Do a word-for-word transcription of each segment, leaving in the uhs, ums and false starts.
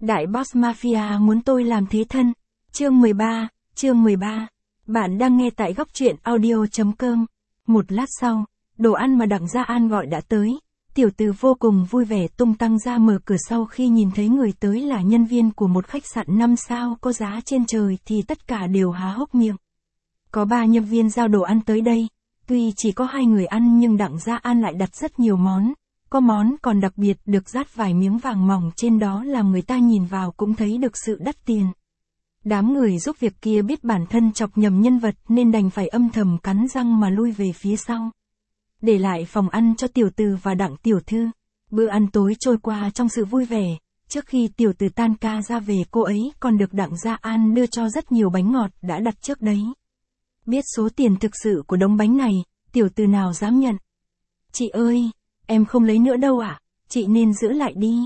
Đại boss mafia muốn tôi làm thế thân. Chương mười ba, chương mười ba. Bạn đang nghe tại góc truyện audio chấm com. Một lát sau, đồ ăn mà Đặng Gia An gọi đã tới. Tiểu Từ vô cùng vui vẻ tung tăng ra mở cửa sau khi nhìn thấy người tới là nhân viên của một khách sạn năm sao có giá trên trời thì tất cả đều há hốc miệng. Có ba nhân viên giao đồ ăn tới đây. Tuy chỉ có hai người ăn nhưng Đặng Gia An lại đặt rất nhiều món. Có món còn đặc biệt được dát vài miếng vàng mỏng trên đó làm người ta nhìn vào cũng thấy được sự đắt tiền. Đám người giúp việc kia biết bản thân chọc nhầm nhân vật nên đành phải âm thầm cắn răng mà lui về phía sau. Để lại phòng ăn cho Tiểu Từ và Đặng tiểu thư. Bữa ăn tối trôi qua trong sự vui vẻ. Trước khi Tiểu Từ tan ca ra về cô ấy còn được Đặng Gia An đưa cho rất nhiều bánh ngọt đã đặt trước đấy. Biết số tiền thực sự của đống bánh này, Tiểu Từ nào dám nhận. Chị ơi, em không lấy nữa đâu ạ, à? Chị nên giữ lại đi.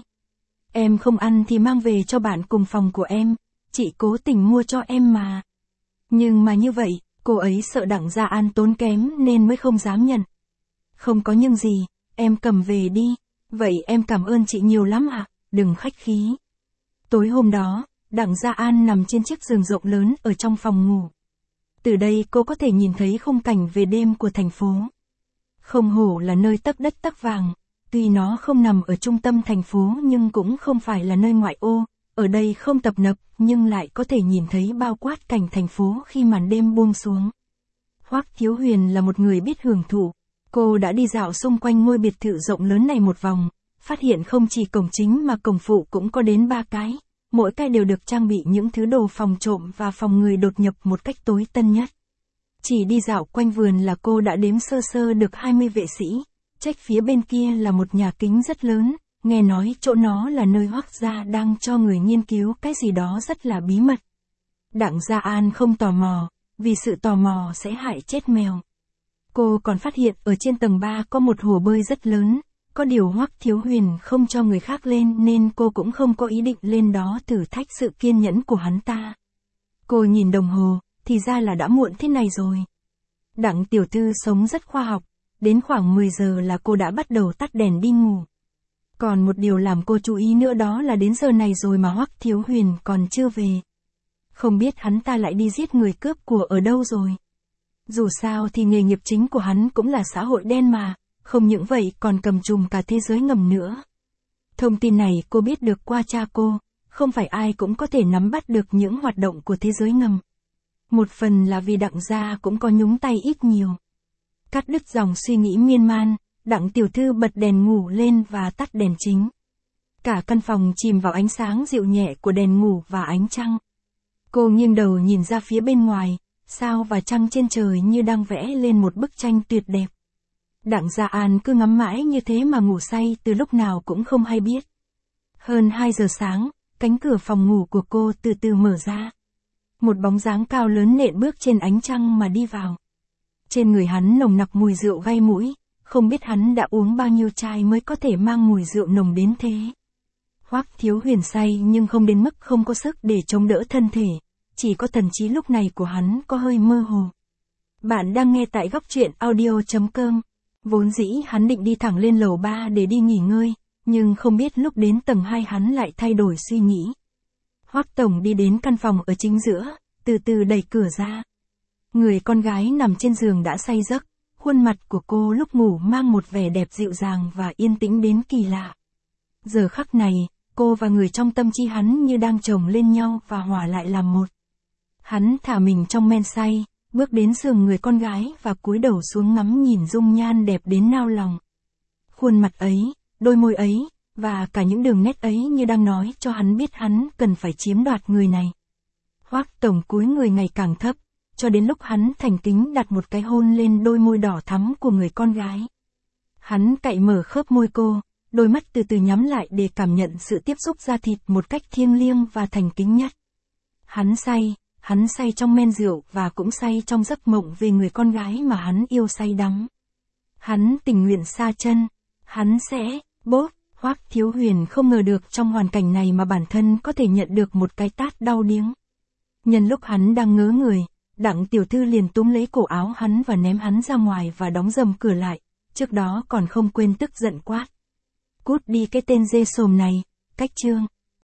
Em không ăn thì mang về cho bạn cùng phòng của em, chị cố tình mua cho em mà. Nhưng mà như vậy, cô ấy sợ Đặng Gia An tốn kém nên mới không dám nhận. Không có nhưng gì, em cầm về đi, vậy em cảm ơn chị nhiều lắm ạ, à? Đừng khách khí. Tối hôm đó, Đặng Gia An nằm trên chiếc giường rộng lớn ở trong phòng ngủ. Từ đây cô có thể nhìn thấy khung cảnh về đêm của thành phố. Không hổ là nơi tấc đất tấc vàng, tuy nó không nằm ở trung tâm thành phố nhưng cũng không phải là nơi ngoại ô, ở đây không tấp nập nhưng lại có thể nhìn thấy bao quát cảnh thành phố khi màn đêm buông xuống. Hoắc Thiếu Huyền là một người biết hưởng thụ, cô đã đi dạo xung quanh ngôi biệt thự rộng lớn này một vòng, phát hiện không chỉ cổng chính mà cổng phụ cũng có đến ba cái, mỗi cái đều được trang bị những thứ đồ phòng trộm và phòng người đột nhập một cách tối tân nhất. Chỉ đi dạo quanh vườn là cô đã đếm sơ sơ được hai mươi vệ sĩ, trách phía bên kia là một nhà kính rất lớn, nghe nói chỗ nó là nơi Hoắc gia đang cho người nghiên cứu cái gì đó rất là bí mật. Đặng Gia An không tò mò, vì sự tò mò sẽ hại chết mèo. Cô còn phát hiện ở trên tầng ba có một hồ bơi rất lớn, có điều Hoắc Thiếu Huyền không cho người khác lên nên cô cũng không có ý định lên đó thử thách sự kiên nhẫn của hắn ta. Cô nhìn đồng hồ, thì ra là đã muộn thế này rồi. Đặng tiểu thư sống rất khoa học, đến khoảng mười giờ là cô đã bắt đầu tắt đèn đi ngủ. Còn một điều làm cô chú ý nữa đó là đến giờ này rồi mà Hoắc Thiếu Huyền còn chưa về. Không biết hắn ta lại đi giết người cướp của ở đâu rồi. Dù sao thì nghề nghiệp chính của hắn cũng là xã hội đen mà, không những vậy còn cầm trùm cả thế giới ngầm nữa. Thông tin này cô biết được qua cha cô, không phải ai cũng có thể nắm bắt được những hoạt động của thế giới ngầm. Một phần là vì Đặng gia cũng có nhúng tay ít nhiều. Cắt đứt dòng suy nghĩ miên man, Đặng tiểu thư bật đèn ngủ lên và tắt đèn chính. Cả căn phòng chìm vào ánh sáng dịu nhẹ của đèn ngủ và ánh trăng. Cô nghiêng đầu nhìn ra phía bên ngoài, sao và trăng trên trời như đang vẽ lên một bức tranh tuyệt đẹp. Đặng Gia An cứ ngắm mãi như thế mà ngủ say từ lúc nào cũng không hay biết. Hơn hai giờ sáng, cánh cửa phòng ngủ của cô từ từ mở ra. Một bóng dáng cao lớn nện bước trên ánh trăng mà đi vào. Trên người hắn nồng nặc mùi rượu gây mũi, không biết hắn đã uống bao nhiêu chai mới có thể mang mùi rượu nồng đến thế. Hoắc Thiếu Huyền say nhưng không đến mức không có sức để chống đỡ thân thể, chỉ có thần trí lúc này của hắn có hơi mơ hồ. Bạn đang nghe tại góc truyện audio chấm com. Vốn dĩ hắn định đi thẳng lên lầu ba để đi nghỉ ngơi, nhưng không biết lúc đến tầng hai hắn lại thay đổi suy nghĩ. Hoắc tổng đi đến căn phòng ở chính giữa, từ từ đẩy cửa ra. Người con gái nằm trên giường đã say giấc, khuôn mặt của cô lúc ngủ mang một vẻ đẹp dịu dàng và yên tĩnh đến kỳ lạ. Giờ khắc này, cô và người trong tâm trí hắn như đang chồng lên nhau và hòa lại làm một. Hắn thả mình trong men say, bước đến giường người con gái và cúi đầu xuống ngắm nhìn dung nhan đẹp đến nao lòng. Khuôn mặt ấy, đôi môi ấy, và cả những đường nét ấy như đang nói cho hắn biết hắn cần phải chiếm đoạt người này. Hoắc tổng cúi người ngày càng thấp, cho đến lúc hắn thành kính đặt một cái hôn lên đôi môi đỏ thắm của người con gái. Hắn cạy mở khớp môi cô, đôi mắt từ từ nhắm lại để cảm nhận sự tiếp xúc da thịt một cách thiêng liêng và thành kính nhất. Hắn say, hắn say trong men rượu và cũng say trong giấc mộng về người con gái mà hắn yêu say đắm. Hắn tình nguyện sa chân, hắn sẽ, bốp. Hoắc Thiếu Huyền không ngờ được trong hoàn cảnh này mà bản thân có thể nhận được một cái tát đau điếng. Nhân lúc hắn đang ngớ người, Đặng tiểu thư liền túm lấy cổ áo hắn và ném hắn ra ngoài và đóng rầm cửa lại, trước đó còn không quên tức giận quát. Cút đi cái tên dê sồm này, cách chương.